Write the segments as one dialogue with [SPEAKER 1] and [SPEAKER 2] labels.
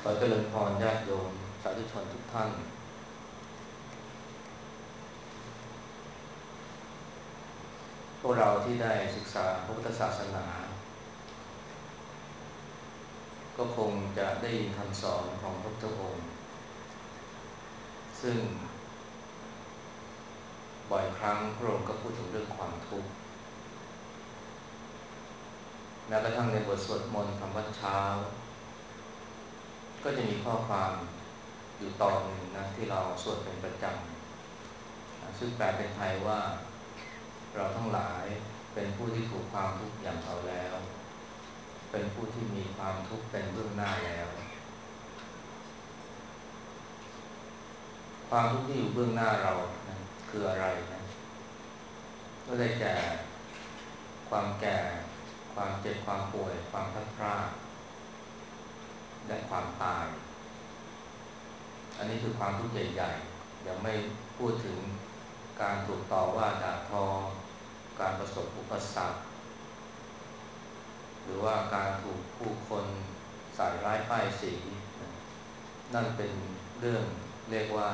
[SPEAKER 1] ขอเจริญพรญาติโยมสาธุชนทุกท่านพวกเราที่ได้ศึกษาพระพุทธศาสนาก็คงจะได้ยินคำสอนของพระพุทธองค์ซึ่งบ่อยครั้งพระองค์ก็พูดถึงเรื่องความทุกข์แม้กระทั่งในบทสวดมนต์ธรรมวัดเช้าก็จะมีข้อความอยู่ตอนหนึ่งนะที่เราสวดเป็นประจำซึ่งแปลเป็นไทยว่าเราทั้งหลายเป็นผู้ที่ถูกความทุกข์อย่างเอาแล้วเป็นผู้ที่มีความทุกข์เป็นเบื้องหน้าแล้วความทุกข์ที่อยู่เบื้องหน้าเรานะคืออะไรนะก็ได้แก่ความแก่ความเจ็บความป่วยความพลัดพรากและความตายอันนี้คือความทุกข์ใหญ่ๆยังไม่พูดถึงการถูกต่อว่าด่าทอการประสบอุปสรรคหรือว่าการถูกผู้คนใส่ร้ายป้ายสีนั่นเป็นเรื่องเรียกว่า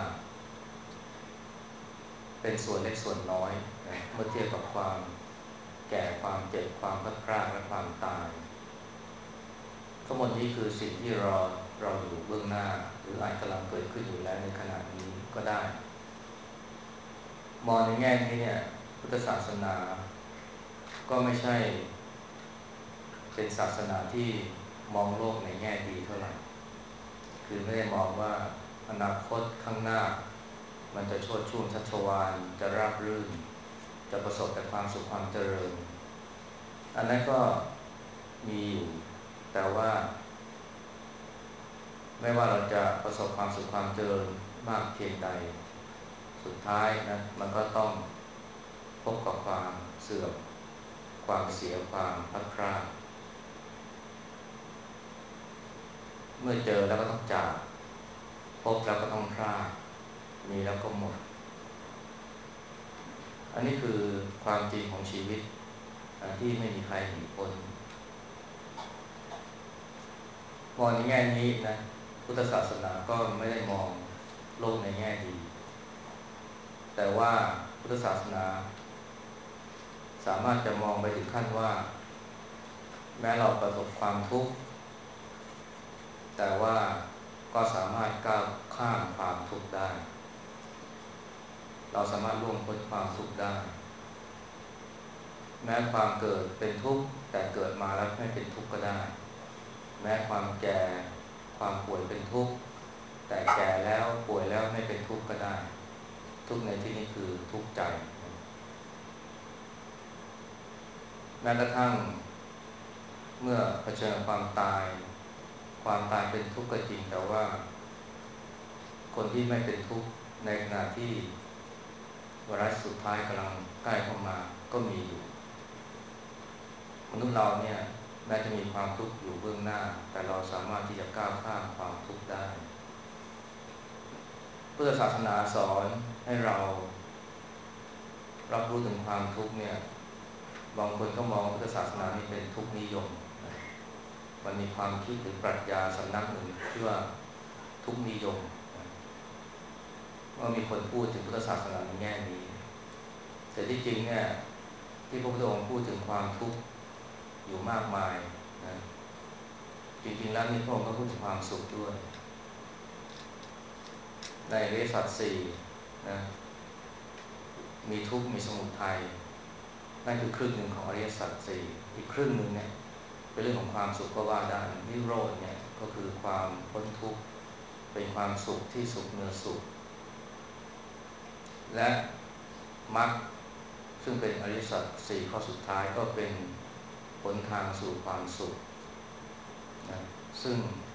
[SPEAKER 1] เป็นส่วนเล็กส่วนน้อยนะเมื่อเทียบกับความแก่ความเจ็บความพลัดพรากและความตายทั้งหมดนี้คือสิ่งที่เราอยู่เบื้องหน้าหรืออาจกำลังเกิดขึ้นอยู่แล้วในขณะนี้ก็ได้มองในแง่นี้เนี่ยพุทธศาสนาก็ไม่ใช่เป็นศาสนาที่มองโลกในแง่ดีเท่าไหร่คือไม่ได้มองว่าอนาคตข้างหน้ามันจะโชติช่วงชัชวาลจะราบรื่นจะประสบแต่ความสุขความเจริญอันนั้นก็มีอยู่แต่ว่าไม่ว่าเราจะประสบความสุขความเจริญมากเพียงใดสุดท้ายนะมันก็ต้องพบกับความเสื่อมความเสียความพลัดพรากเมื่อเจอแล้วก็ต้องจากพบแล้วก็ต้องพรากมีแล้วก็หมดอันนี้คือความจริงของชีวิตที่ไม่มีใครหนีพ้นมองในแง่นี้นะพุทธศาสนาก็ไม่ได้มองโลกในแง่ดีแต่ว่าพุทธศาสนาสามารถจะมองไปถึงขั้นว่าแม้เราประสบความทุกข์แต่ว่าก็สามารถก้าวข้ามความทุกข์ได้เราสามารถล่วงพ้นความทุกข์ได้แม้ความเกิดเป็นทุกข์แต่เกิดมาแล้วไม่เป็นทุกข์ก็ได้แม้ความแก่ความป่วยเป็นทุกข์แต่แก่แล้วป่วยแล้วไม่เป็นทุกข์ก็ได้ทุกข์ในที่นี้คือทุกข์ใจแม้กระทั่งเมื่อเผชิญความตายความตายเป็นทุกข์ก็จริงแต่ว่าคนที่ไม่เป็นทุกข์ในขณะที่วาระสุดท้ายกำลังใกล้เข้ามาก็มีอยู่มนุษย์เราเนี่ยแม้จะมีความทุกข์อยู่เบื้องหน้าแต่เราสามารถที่จะก้าวข้ามความทุกข์ได้พุทธศาสนาสอนให้เรารับรู้ถึงความทุกข์เนี่ยบางคนก็มองพุทธศาสนานี่เป็นทุกข์นิยมมันมีความคิดหรือปรัชญาสำนักหนึ่งที่ว่าทุกข์นิยมว่ามีคนพูดถึงพุทธศาสนาในแง่นี้แต่ที่จริงเนี่ยที่พระพุทธองค์พูดถึงความทุกข์อยู่มากมายนะจริงๆแล้วนี่พระองค์ก็พูดถึงความสุขด้วยในอริยสัจสี่นะมีทุกข์มีสมุทัยนั่นคือครึ่งหนึ่งของอริยสัจสี่อีกครึ่งหนึ่งเนี่ยเป็นเรื่องของความสุขก็ว่าได้นิโรธเนี่ยก็คือความพ้นทุกข์เป็นความสุขที่สุขเหนือสุขและมรรคซึ่งเป็นอริยสัจสี่ข้อสุดท้ายก็เป็นหนทางสู่ความสุขนะซึ่ง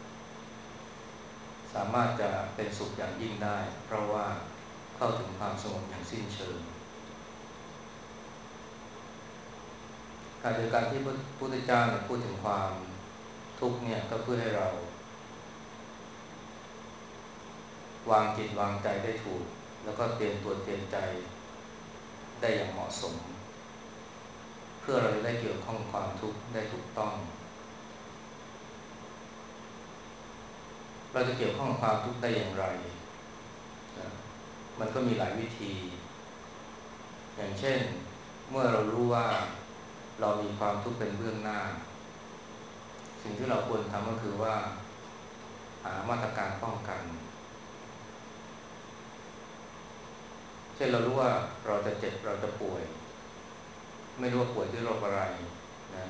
[SPEAKER 1] สามารถจะเป็นสุขอย่างยิ่งได้เพราะว่าเข้าถึงความสงบอย่างสิ้นเชิงการโดยการที่พระพุทธเจ้าเนี่ยพูดถึงความทุกข์เนี่ยก็เพื่อให้เราวางจิตวางใจได้ถูกแล้วก็เตรียมตัวเตรียมใจได้อย่างเหมาะสมเพื่อเราจะได้เกี่ยวข้องความทุกข์ได้ถูกต้องเราจะเกี่ยวข้องกับความทุกข์ได้อย่างไรนะมันก็มีหลายวิธีอย่างเช่นเมื่อเรารู้ว่าเรามีความทุกข์เป็นเบื้องหน้าสิ่งที่เราควรทำก็คือว่าหามาตรการป้องกันเช่นเรารู้ว่าเราจะเจ็บเราจะป่วยไม่รู้ว่าป่วยด้วยโรคอะไรนะ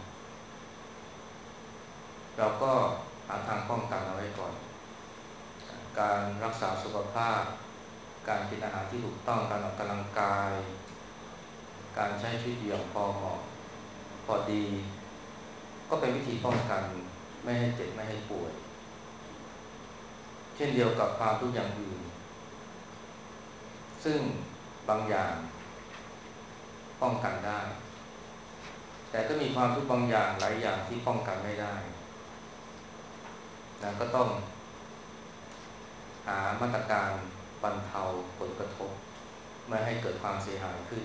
[SPEAKER 1] เราก็หาทางป้องกันเอาไว้ก่อนการรักษาสุขภาพการกินอาหารที่ถูกต้องการออกกำลังกายการใช้ชีวิตอย่างพอเหมาะพอดีก็เป็นวิธีป้องกันไม่ให้เจ็บไม่ให้ป่วยเช่นเดียวกับความทุกข์อย่างอื่นซึ่งบางอย่างป้องกันได้แต่ก็มีความทุกข์บางอย่างหลายอย่างที่ป้องกันไม่ได้นะก็ต้องหามาตรการบรรเทาผลกระทบไม่ให้เกิดความเสียหายขึ้น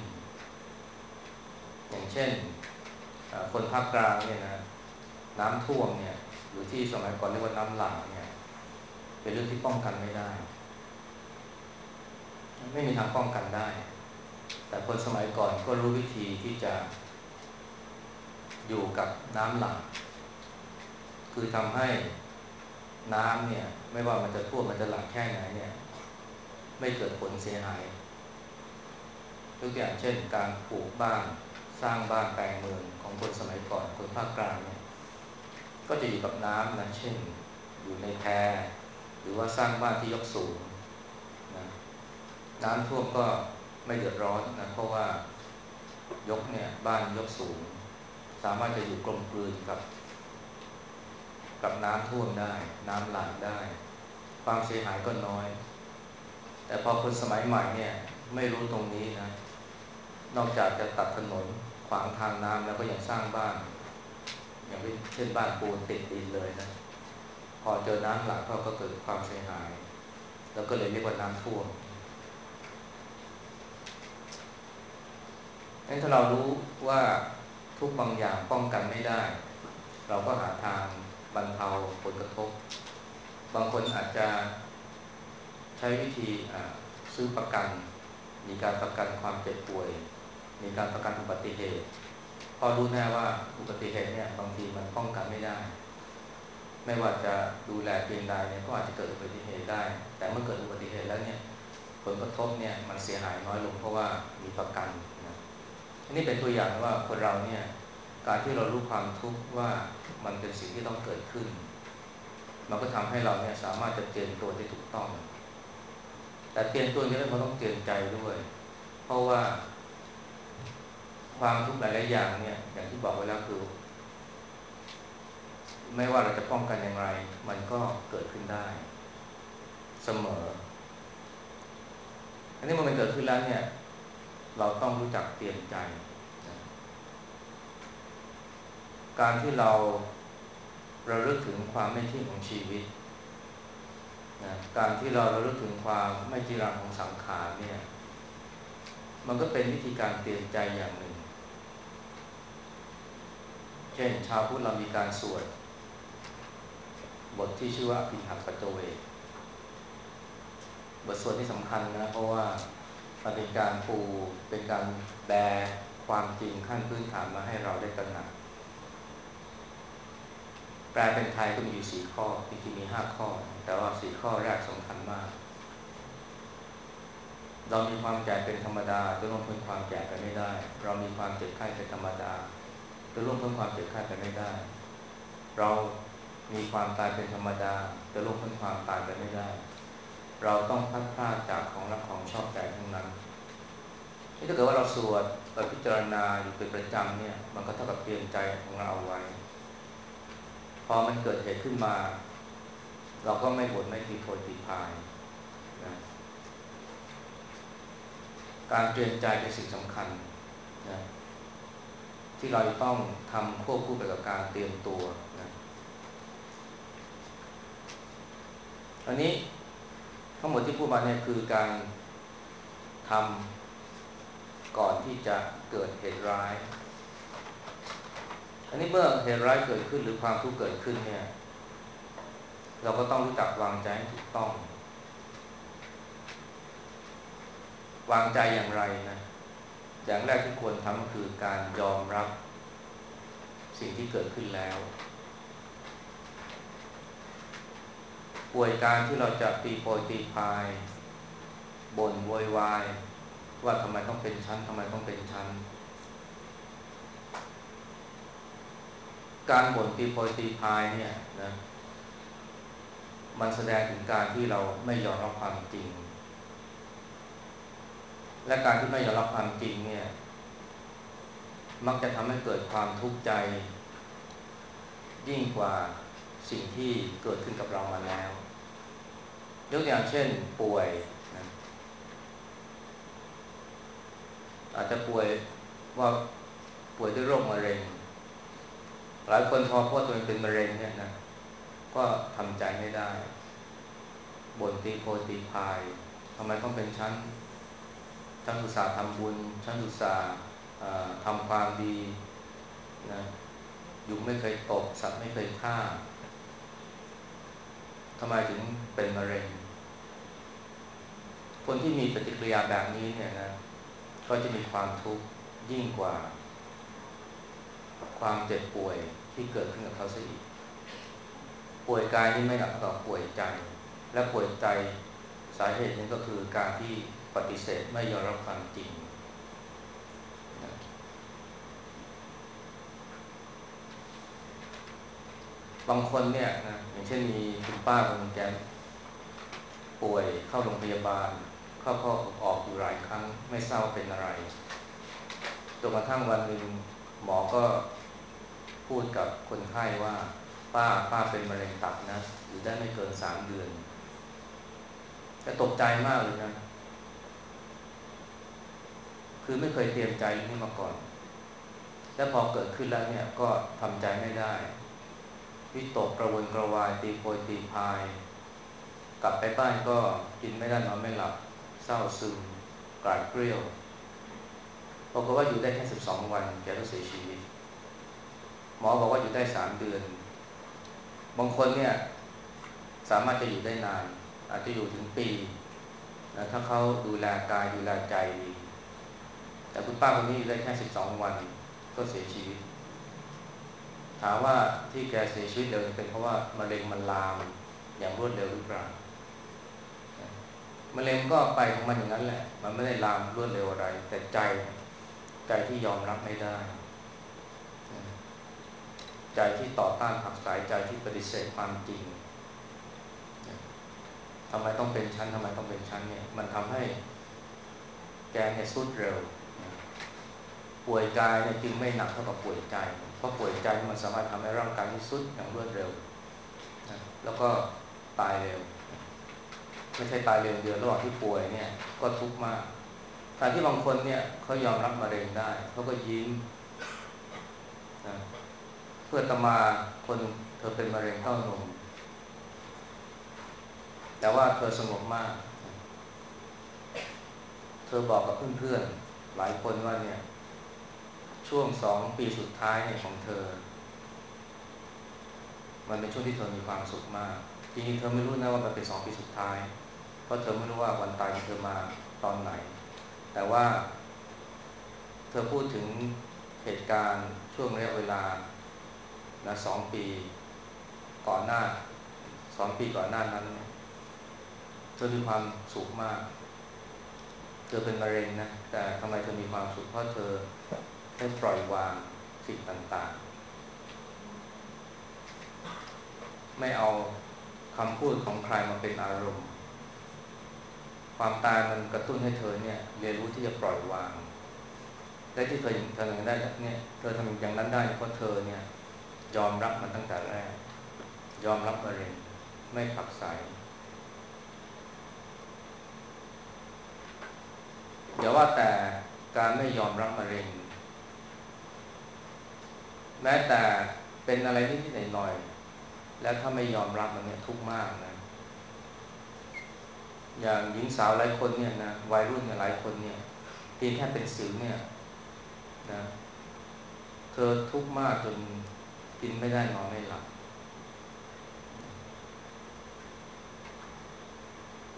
[SPEAKER 1] อย่างเช่นคนภาคกลางเนี่ยนะน้ำท่วมเนี่ยหรือที่สมัยก่อนเรียกว่าน้ำหลากเนี่ยเป็นเรื่องที่ป้องกันไม่ได้ไม่มีทางป้องกันได้แต่คนสมัยก่อนก็รู้วิธีที่จะอยู่กับน้ำหลากคือทำให้น้ำเนี่ยไม่ว่ามันจะท่วมมันจะหลากแค่ไหนเนี่ยไม่เกิดผลเสียหายยกตัวอย่างเช่นการปลูกบ้านสร้างบ้านแปลงเมืองของคนสมัยก่อนคนภาคกลางเนี่ยก็จะอยู่กับน้ำนะเช่นอยู่ในแพหรือว่าสร้างบ้านที่ยกสูงนะน้ำท่วมก็ไม่เดือดร้อนนะเพราะว่ายกเนี่ยบ้านยกสูงสามารถจะอยู่กลมกลืนกับน้ำท่วมได้น้ำหลากได้ความเสียหายก็น้อยแต่พอคนสมัยใหม่เนี่ยไม่รู้ตรงนี้นะนอกจากจะตัดถนนขวางทางน้ำแล้วก็ยังสร้างบ้านอย่างเช่นบ้านปูนติดดินเลยนะพอเจอน้ำหลากก็เกิดความเสียหายแล้วก็เลยเรียกว่าน้ำท่วมงั้นถ้าเรารู้ว่าทุกบางอย่างป้องกันไม่ได้เราก็หาทางบรรเทาผลกระทบบางคนอาจจะใช้วิธีซื้อประกันมีการประกันความเจ็บป่วยมีการประกันอุบัติเหตุพอรู้แน่ว่าอุบัติเหตุเนี่ยบางทีมันป้องกันไม่ได้ไม่ว่าจะดูแลเพียงใดเนี่ยก็อาจจะเกิดอุบัติเหตุได้แต่เมื่อเกิดอุบัติเหตุแล้วเนี่ยผลกระทบเนี่ยมันเสียหายน้อยลงเพราะว่ามีประกันนะอันนี้เป็นตัวอย่างว่าคนเราเนี่ยการที่เรารู้ความทุกข์ว่ามันเป็นสิ่งที่ต้องเกิดขึ้นมันก็ทำให้เราเนี่ยสามารถจะเตรียมตัวได้ถูกต้องแต่เตรียมตัวนี้เราต้องเตรียมใจด้วยเพราะว่าความทุกข์หลายๆอย่างเนี่ยอย่างที่บอกไว้แล้วคือไม่ว่าเราจะป้องกันอย่างไรมันก็เกิดขึ้นได้เสมออันนี้เมื่อมันเกิดขึ้นแล้วเนี่ยเราต้องรู้จักเตรียมใจนะการที่เราระลึกถึงความไม่เที่ยงของชีวิตนะการที่เราระลึกถึงความไม่จีรังของสังขารเนี่ยมันก็เป็นวิธีการเตรียมใจอย่างหนึ่งเช่นชาวพุทธเรามีการสวดบทที่ชื่อว่าอภิหังปัจจเวกบทสวดที่สำคัญนะเพราะว่ามันเป็นการเป็นการแบความจริงขั้นพื้นฐานมาให้เราได้ตระหนักแปลเป็นไทยก็มีอยู่4ข้อจริงๆมี5ข้อแต่ว่า4ข้อแรกสำคัญมากเรามีความแก่เป็นธรรมดาจะล่วงพ้นความแก่ไปไม่ได้เรามีความเจ็บไข้เป็นธรรมดาจะล่วงพ้นความเจ็บไข้ไปไม่ได้เรามีความตายเป็นธรรมดาจะล่วงพ้นความตายไปไม่ได้เราต้องพลัดพรากจากของรักของชอบใจทั้งนั้นนี่ถ้าเกิดว่าเราสวดพิจารณาอยู่เป็นประจำเนี่ยมันก็เท่ากับเตรียมใจของเราเอาไว้พอมันเกิดเหตุขึ้นมาเราก็ไม่บ่นไม่ตีโพยตีพายนะการเตรียมใจเป็นสิ่งสำคัญนะที่เราจะต้องทำควบคู่ไปกับการเตรียมตัวนะอันนี้ทั้งหมดที่พูดมาเนี่ยคือการทำก่อนที่จะเกิดเหตุร้ายอันนี้เมื่อเหตุร้ายเกิดขึ้นหรือความทุกข์เกิดขึ้นเนี่ยเราก็ต้องรู้จักวางใจให้ถูกต้องวางใจอย่างไรนะอย่างแรกที่ควรทำก็คือการยอมรับสิ่งที่เกิดขึ้นแล้วป่วยการที่เราจะตีโพยตีพายบ่นโวยวายว่าทำไมต้องเป็นชั้นทำไมต้องเป็นชั้นการบ่นตีโพยตีพายเนี่ยนะมันแสดงถึงการที่เราไม่ยอมรับความจริงและการที่ไม่ยอมรับความจริงเนี่ยมักจะทำให้เกิดความทุกข์ใจยิ่งกว่าสิ่งที่เกิดขึ้นกับเรามาแล้วยกตัวอย่างเช่นป่วยนะอาจจะป่วยว่าป่วยด้วยโรคมะเร็งหลายคนพอพูดตัวเองเป็นมะเร็งเนี่ยนะก็ทำใจไม่ได้บ่นตีโพยตีพายทำไมต้องเป็นฉันอุตส่าห์ทำบุญฉันอุตส่าห์ทำความดีนะยุงไม่เคยตกสัตว์ไม่เคยฆ่าทำไมถึงเป็นมะเร็งคนที่มีปฏิกิริยาแบบนี้เนี่ยนะก็จะมีความทุกข์ยิ่งกว่าความเจ็บป่วยที่เกิดขึ้นกับเขาซะอีกป่วยกายนี่ไม่หนักเท่าป่วยใจและป่วยใจสาเหตุนึงก็คือการที่ปฏิเสธไม่ยอมรับความจริงนะบางคนเนี่ยนะอย่างเช่นมีคุณป้าคนนึงแกป่วยเข้าโรงพยาบาลเข้าออกอยู่หลายครั้งไม่ทราบว่าเป็นอะไรจนกระทั่งวันหนึ่งหมอก็พูดกับคนไข้ว่าป้าเป็นมะเร็งตับนะอยู่ได้ไม่เกิน3 เดือนแต่ตกใจมากเลยนะคือไม่เคยเตรียมใจนี้มาก่อนแล้วพอเกิดขึ้นแล้วเนี่ยก็ทำใจไม่ได้วิตกกระวนกระวายตีโพยตีพายกลับไปบ้านก็กินไม่ได้นอนไม่หลับเศร้าซึมกลาดเกลี้ยวบอกว่าอยู่ได้แค่12 วันแกก็เสียชีวิตหมอบอกว่าอยู่ได้3 เดือนบางคนเนี่ยสามารถจะอยู่ได้นานอาจจะอยู่ถึงปีนะถ้าเขาดูแลกายดูแลใจดีแต่คุณป้าคนนี้อยู่ได้แค่12 วันก็เสียชีวิตถามว่าที่แกเสียชีวิตเร็วเป็นเพราะว่ามะเร็งมันลามอย่างรวดเร็วหรือเปล่ามะเร็งก็ไปของมันอย่างนั้นแหละมันไม่ได้ลามรวดเร็วอะไรแต่ใจที่ยอมรับไม่ได้ใจที่ต่อต้านผักสายใจที่ปฏิเสธความจริงทำไมต้องเป็นชั้นทำไมต้องเป็นชั้นเนี่ยมันทำให้แกเนี่ยสุดเร็วป่วยกายเนี่ยจึงไม่หนักเท่ากับป่วยใจเพราะป่วยใจมันสามารถทำให้ร่างกายที่สุดอย่างรวดเร็วแล้วก็ตายเร็วไม่ใช่ตายเร็วเดียวระหว่างที่ป่วยเนี่ยก็ทุกข์มากแต่ที่บางคนเนี่ยเขายอมรับมะเร็งได้เขาก็ยิ้มนะเพื่อตมาคนเธอเป็นมะเร็งเต้านมแต่ว่าเธอสงบมากเธอบอกกับเพื่อนๆหลายคนว่าเนี่ยช่วง2 ปีสุดท้ายเนี่ยของเธอมันเป็นช่วงที่เธอมีความสุขมากจริงๆเธอไม่รู้นะว่ามันเป็น2 ปีสุดท้ายเพราะเธอไม่รู้ว่าวันตายของเธอมาตอนไหนแต่ว่าเธอพูดถึงเหตุการณ์ช่วงระยะเวลานะ2 ปีก่อนหน้า2 ปีก่อนหน้านั้นเธอมีความสุขมากเธอเป็นมะเร็งนะแต่ทำไมเธอมีความสุขเพราะเธอได้ปล่อยวางสิ่งต่างๆไม่เอาคำพูดของใครมาเป็นอารมณ์ความตายมันกระตุ้นให้เธอเนี่ยเรียนรู้ที่จะปล่อยวางและที่เธอทำอย่างนั้นได้เนี่ยเธอทำอย่างนั้นได้เพราะเธอเนี่ยยอมรับมันตั้งแต่แรกยอมรับมะเร็งไม่ผลักไสอย่าว่าแต่การไม่ยอมรับมะเร็งแม้แต่เป็นอะไรนิดๆหน่อยๆแล้วถ้าไม่ยอมรับมันเนี่ยทุกข์มากนะอย่างหญิงสาวหลายคนเนี่ยนะวัยรุ่นเนี่ยหลายคนเนี่ยเพียงแค่เป็นสิวเนี่ยนะเธอทุกข์มากจนกินไม่ได้นอนไม่หลับ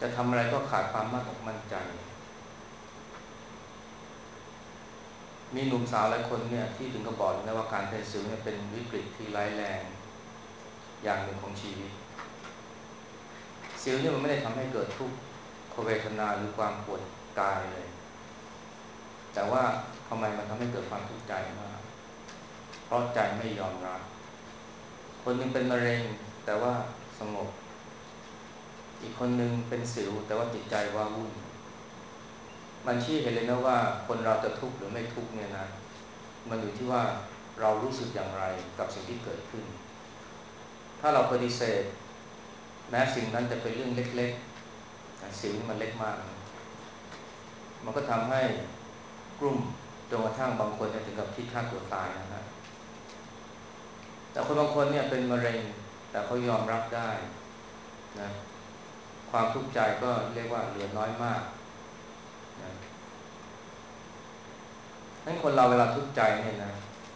[SPEAKER 1] จะทำอะไรก็ขาดความมั่นอกมั่นใจมีหนุ่มสาวหลายคนเนี่ยที่ถึงกับบอกนะว่าการเป็นสิวเนี่ยเป็นวิกฤตที่ร้ายแรงอย่างหนึ่งของชีวิตสิวเนี่ยมันไม่ได้ทำให้เกิดทุกขเวทนาหรือความปวดกายเลยแต่ว่าทำไมมันทำให้เกิดความทุกข์ใจมากเพราะใจไม่ยอมรับคนหนึ่งเป็นมะเร็งแต่ว่าสงบอีกคนหนึ่งเป็นสิวแต่ว่าจิตใจว้าวุ่นมันชี้เห็นเลยนะว่าคนเราจะทุกข์หรือไม่ทุกข์เนี่ยนะมันอยู่ที่ว่าเรารู้สึกอย่างไรกับสิ่งที่เกิดขึ้นถ้าเราปฏิเสธแม้สิ่งนั้นจะเป็นเรื่องเล็กๆสิวนี่มันเล็กมากมันก็ทำให้กลุ่มจนกระทั่งบางคนถึงกับคิดฆ่าตัวตายนะฮะแต่คนบางคนเนี่ยเป็นมะเร็งแต่เขายอมรับได้นะความทุกข์ใจก็เรียกว่าเหลือน้อยมากนะนั้นคนเราเวลาทุกข์ใจเนี่ยนะ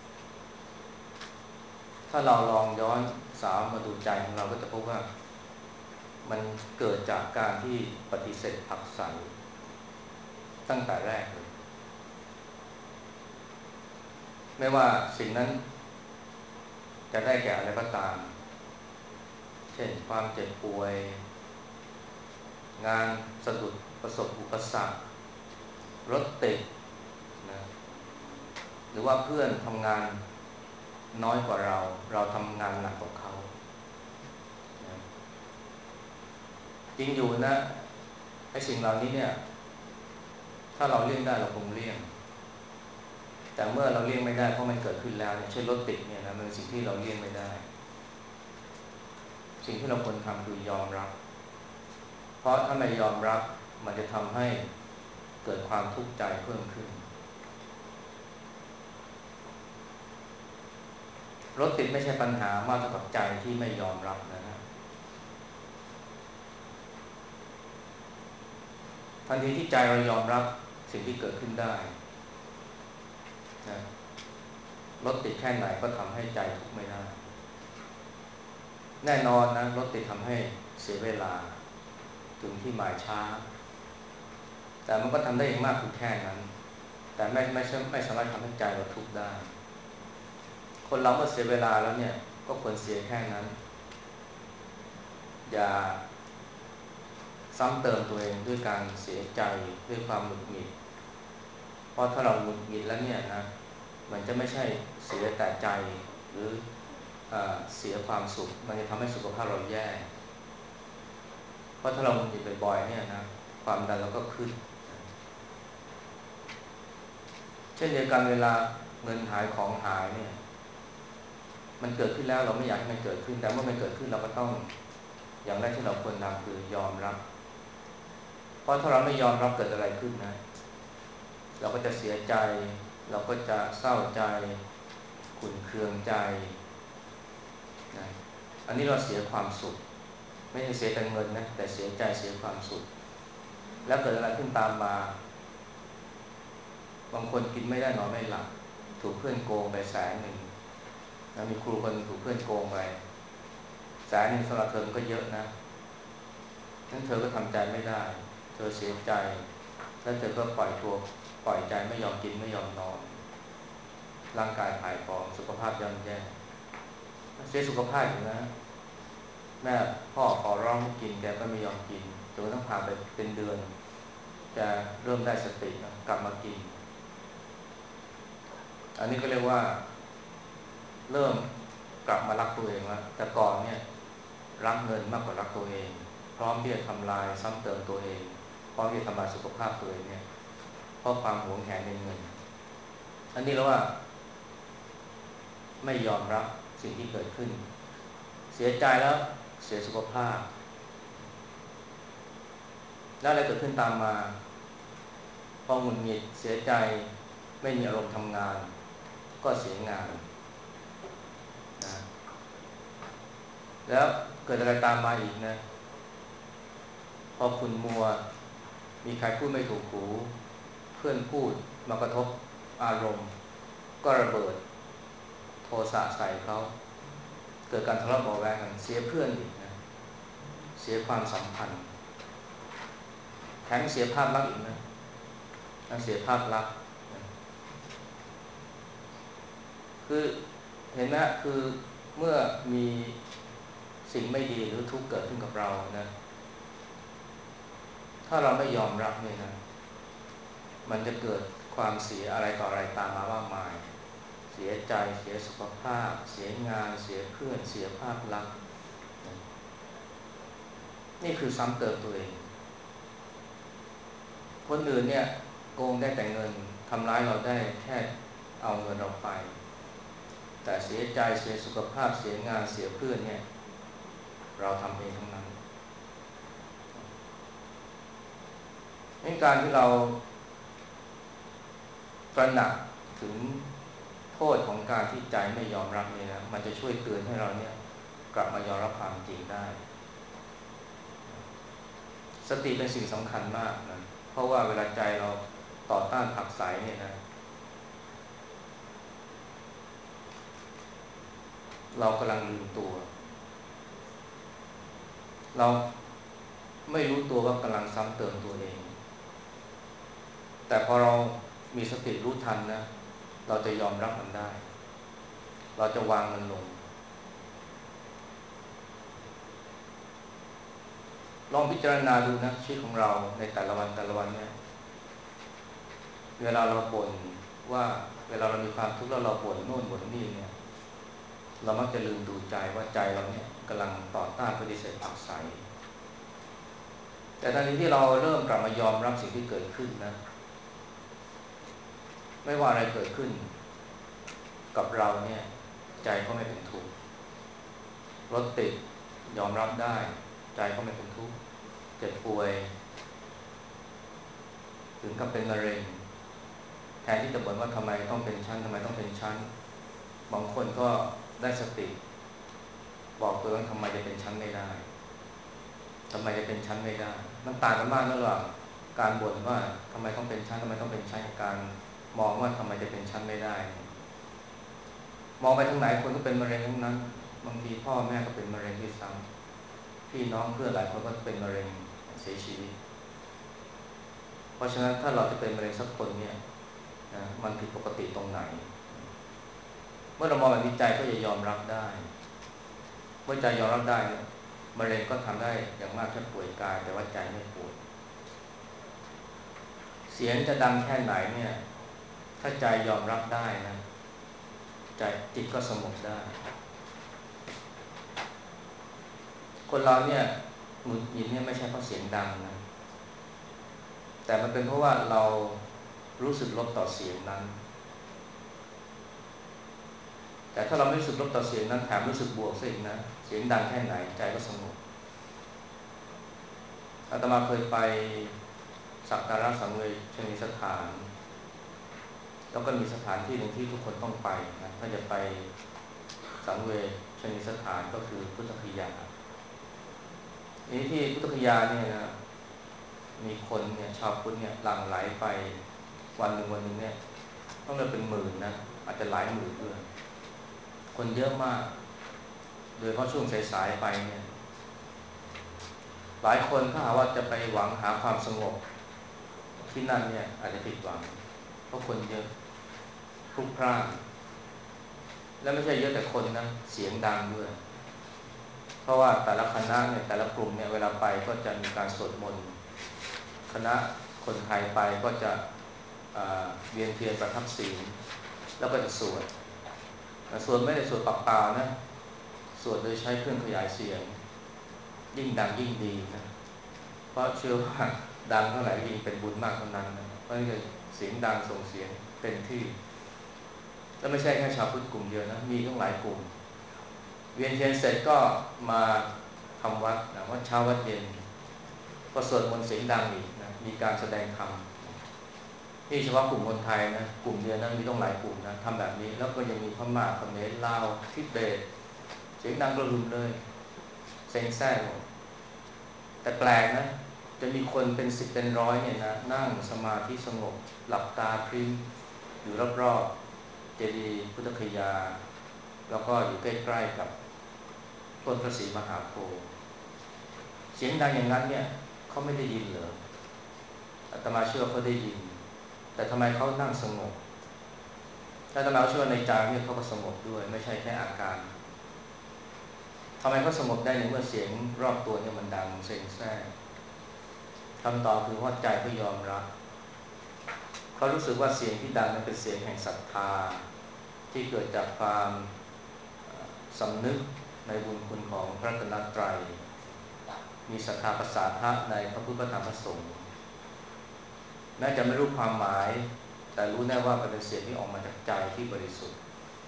[SPEAKER 1] ถ้าเราลองย้อนสาวมาดูใจของเราก็จะพบว่ามันเกิดจากการที่ปฏิเสธผักใสตั้งแต่แรกเลยไม่ว่าสิ่งนั้นจะได้แก่อะไรก็ตามเช่นความเจ็บป่วยงานสะดุดประสบอุปสรรครถติดนะหรือว่าเพื่อนทำงานน้อยกว่าเราทำงานหนักกว่าเขานะจริงอยู่นะไอ้สิ่งเหล่านี้เนี่ยถ้าเราเลี่ยงได้เราคงเลี่ยงแต่เมื่อเราเลี่ยงไม่ได้เพราะมันเกิดขึ้นแล้วเนี่ยเช่นรถติดเนี่ยนะมันเป็นสิ่งที่เราเลี่ยงไม่ได้สิ่งที่เราควรทำคือยอมรับเพราะถ้าไม่ยอมรับมันจะทำให้เกิดความทุกข์ใจเพิ่มขึ้นรถติดไม่ใช่ปัญหามากเท่ากับใจที่ไม่ยอมรับนะฮะทันทีที่ใจเรายอมรับสิ่งที่เกิดขึ้นได้นะรถติดแค่ไหนก็ทำให้ใจทุกข์ไม่ได้แน่นอนนะรถติดทำให้เสียเวลาถึงที่หมายช้าแต่มันก็ทำได้อย่างมากคือแค่นั้นแต่ไม่สามารถทำให้ใจเราทุกข์ได้คนเราเมื่อเสียเวลาแล้วเนี่ยก็ควรเสียแค่นั้นอย่าซ้ำเติมตัวเองด้วยการเสียใจด้วยความหงุดหงิดเพราะถ้าเราหงุดหงิดแล้วเนี่ยนะมันจะไม่ใช่เสียแต่ใจหรือเสียความสุขมันจะทำให้สุขภาพเราแย่เพราะถ้าเราหงุดหงิดบ่อยๆเนี่ยนะความดันเราก็ขึ้นเช่นเดียวกันเวลาเงินหายของหายเนี่ยมันเกิดขึ้นแล้วเราไม่อยากให้มันเกิดขึ้นแต่เมื่อมันเกิดขึ้นเราก็ต้องอย่างแรกที่เราควรทำคือยอมรับเพราะถ้าเราไม่ยอมรับเกิดอะไรขึ้นนะเราก็จะเสียใจเราก็จะเศร้าใจขุ่นเคืองใจนะอันนี้เราเสียความสุขไม่ใช่เสียแต่เงินนะแต่เสียใจเสียความสุขแล้วเกิดอะไรขึ้นตามมาบางคนกินไม่ได้นอนไม่หลับถูกเพื่อนโกงไป100,000นะมีครูคนถูกเพื่อนโกงไป100,000สำหรับเธอมันก็เยอะนะนั้นเธอก็ทำใจไม่ได้เธอเสียใจแล้วเธอก็ปล่อยใจไม่ยอมกินไม่ยอมนอนร่างกายผายผอมสุขภาพย่ำแย่เสียสุขภาพอยู่นะแม่พ่อขอร้องให้กินแกก็ไม่ยอมกินจนกระทั่งผ่านไปเป็นเดือนแกเริ่มได้สติกลับมากินอันนี้ก็เรียกว่าเริ่มกลับมารักตัวเองแล้วแต่ก่อนเนี่ยรักเงินมากกว่ารักตัวเองพร้อมที่จะทำลายซ้ำเติมตัวเองพร้อมที่จะทำลายสุขภาพตัวเองเนี่ยเพราะความหวงแหนในเงินอันนี้เราว่าไม่ยอมรับสิ่งที่เกิดขึ้นเสียใจแล้วเสียสุขภาพแล้วอะไรเกิดขึ้นตามมาพอหงุดหงิดเสียใจไม่มีอารมณ์ทำงานก็เสียงานนะแล้วเกิดอะไรตามมาอีกนะพอคุณมัวมีใครพูดไม่ถูกหูเพื่อนพูดมากระทบอารมณ์ก็ระเบิดโทสะใส่เขาเกิดการทะเลาะเบาะแว้งกันเสียเพื่อนอีกนะเสียความสัมพันธ์แถมเสียภาพลักษณ์อีกนะเสียภาพลักษณ์คือเห็นไหมคือเมื่อมีสิ่งไม่ดีหรือทุกข์เกิดขึ้นกับเรานะถ้าเราไม่ยอมรับเนี่ยนะมันจะเกิดความเสียอะไรต่ออะไรตามมามากมายเสียใจเสียสุขภาพเสียงานเสียเพื่อนเสียภาพลักษณ์นี่คือซ้ำเติมตัวเองคนอื่นเนี่ยโกงได้แต่เงินทำร้ายเราได้แค่เอาเงินเราไปแต่เสียใจเสียสุขภาพเสียงานเสียเพื่อนเนี่ยเราทำเองทั้งนั้นในการที่เราตระหนักถึงโทษของการที่ใจไม่ยอมรับเนี่ยนะมันจะช่วยเตือนให้เราเนี่ยกลับมายอมรับความจริงได้สติเป็นสิ่งสำคัญมากนะเพราะว่าเวลาใจเราต่อต้านผักใสเนี่ยนะเรากำลังลืมตัวเราไม่รู้ตัวว่ากำลังซ้ำเติมตัวเองแต่พอเรามีสติรู้ทันนะเราจะยอมรับมันได้เราจะวางมันลงลองพิจารณาดูนะชีวิตของเราในแต่ละวันแต่ละวันเนี่ยเวลาเราบ่นว่าเวลาเรามีความทุกข์แล้วเราบ่นโน่นบ่นนี่เนี่ยเรามักจะลืมดูใจว่าใจเราเนี่ยกำลังต่อต้านปฏิเสธผักใสแต่ทันทีที่เราเริ่มกลับมายอมรับสิ่งที่เกิดขึ้นนะไม่ว่าอะไรเกิดขึ้นกับเราเนี่ยใจก็ไม่เป็นทุกข์รถติดยอมรับได้ใจก็ไม่เป็นทุกข์เจ็บป่วยถึงกับเป็นมะเร็งแทนที่จะบ่นว่าทำไมต้องเป็นชั้นทำไมต้องเป็นชั้นบางคนก็ได้สติบอกตัวเองทำไมจะเป็นชั้นไม่ได้ทำไมจะเป็นชั้นไม่ได้มันต่างกันมากนะระหว่างการบ่นว่าทำไมต้องเป็นชั้นทำไมต้องเป็นชั้นการมองว่าทำไมจะเป็นชั้นไม่ได้มองไปทางไหนคนก็เป็นมะเร็งทั้งนั้นบางทีพ่อแม่ก็เป็นมะเร็งด้วยซ้ำพี่น้องเพื่อนหลายคนก็เป็นมะเร็งเสียชีวิตเพราะฉะนั้นถ้าเราจะเป็นมะเร็งสักคนเนี่ยนะมันผิดปกติตรงไหนเมื่อเรามองแบบนี้ใจก็จะยอมรับได้เมื่อใจยอมรับได้มะเร็งก็ทำได้อย่างมากแค่ป่วยกายแต่ว่าใจไม่ป่วยเสียงจะดังแค่ไหนเนี่ยถ้าใจยอมรับได้นะใจจิตก็สงบได้คนเราเนี่ยหงุดหงิดเนี่ยไม่ใช่เพราะเสียงดังนะแต่มันเป็นเพราะว่าเรารู้สึกลบต่อเสียงนั้นแต่ถ้าเราไม่รู้สึกลบต่อเสียงนั้นแถมรู้สึกบวกซะอีกนะเสียงดังแค่ไหนใจก็สงบอาตมาเคยไปสักการะสังเวชนียสถานแล้วก็มีสถานที่หนึ่งที่ทุกคนต้องไปนะถ้าจะไปสังเวชนียสถานก็คือพุทธคยานี้ที่พุทธคยาเนี่ยนะมีคนเนี่ยชาวพุทธเนี่ยหลั่งไหลไปวันหนึ่งเนี่ยต้องเรียกเป็นหมื่นนะอาจจะหลายหมื่นด้วยคนเยอะมากโดยเพราะช่วงสายๆไปเนี่ยหลายคนถ้าหาว่าจะไปหวังหาความสงบที่นั่นเนี่ยอาจจะผิดหวังเพราะคนเยอะพลุกพล่านและไม่ใช่เยอะแต่คนนะเสียงดังด้วยเพราะว่าแต่ละคณะเนี่ยแต่ละกลุ่มเนี่ยเวลาไปก็จะมีการสวดมนต์คณะคนไทยไปก็จะเวียนเทียนประทับศีลแล้วก็จะสวดไม่ได้สวดเปล่าๆนะสวดโดยใช้เครื่องขยายเสียงยิ่งดังยิ่งดีนะเพราะเชื่อว่าดังเท่าไหร่ยิ่งเป็นบุญมากเท่านั้นนะเพราะนี่เสียงดังส่งเสียงเต็มที่แล้วไม่ใช่แค่ชาวพุทธกลุ่มเดียวนะมีทั้งหลายกลุ่มเวียนเทียนเสร็จก็มาทำวัดนะวัดเช้าวัดเย็นก็สวดมนต์เสียงดังอีกนะมีการแสดงธรรมนี่เฉพาะกลุ่มคนไทยนะกลุ่มเดียวนั้นมีต้องหลายกลุ่มนะทำแบบนี้แล้วก็ยังมีพม่าเขมรลาวทิเบตเสียงดังกระหึ่มเลยเซ็งแซ่หมดแต่แปลกนะจะมีคนเป็น10เป็นร้อยเนี่ยนะนั่งสมาธิสงบหลับตาพริ้มอยู่รอบๆเจดีย์พุทธคยาแล้วก็อยู่ใกล้ๆกับต้นพระศรีมหาโพธิ์เสียงดังอย่างนั้นเนี่ยเขาไม่ได้ยินเหรออาตมาเชื่อเขาได้ยินแต่ทำไมเขานั่งสงบอาตมาเชื่อในใจเนี่ยเขาก็สงบด้วยไม่ใช่แค่อาการทำไมเขาสงบได้ในเมื่อเสียงรอบตัวเนี่ยมันดังเซ็งแซ่คำตอบคือว่าใจเขายอมรับเขารู้สึกว่าเสียงที่ดังนั้นเป็นเสียงแห่งศรัทธาที่เกิดจากความสำนึกในบุญคุณของพระรัตนตรัยมีศรัทธาประสาทะในพระพุทธธรรมพระสงฆ์แม้จะไม่รู้ความหมายแต่รู้แน่ว่าเป็นเสียงที่ออกมาจากใจที่บริสุทธิ์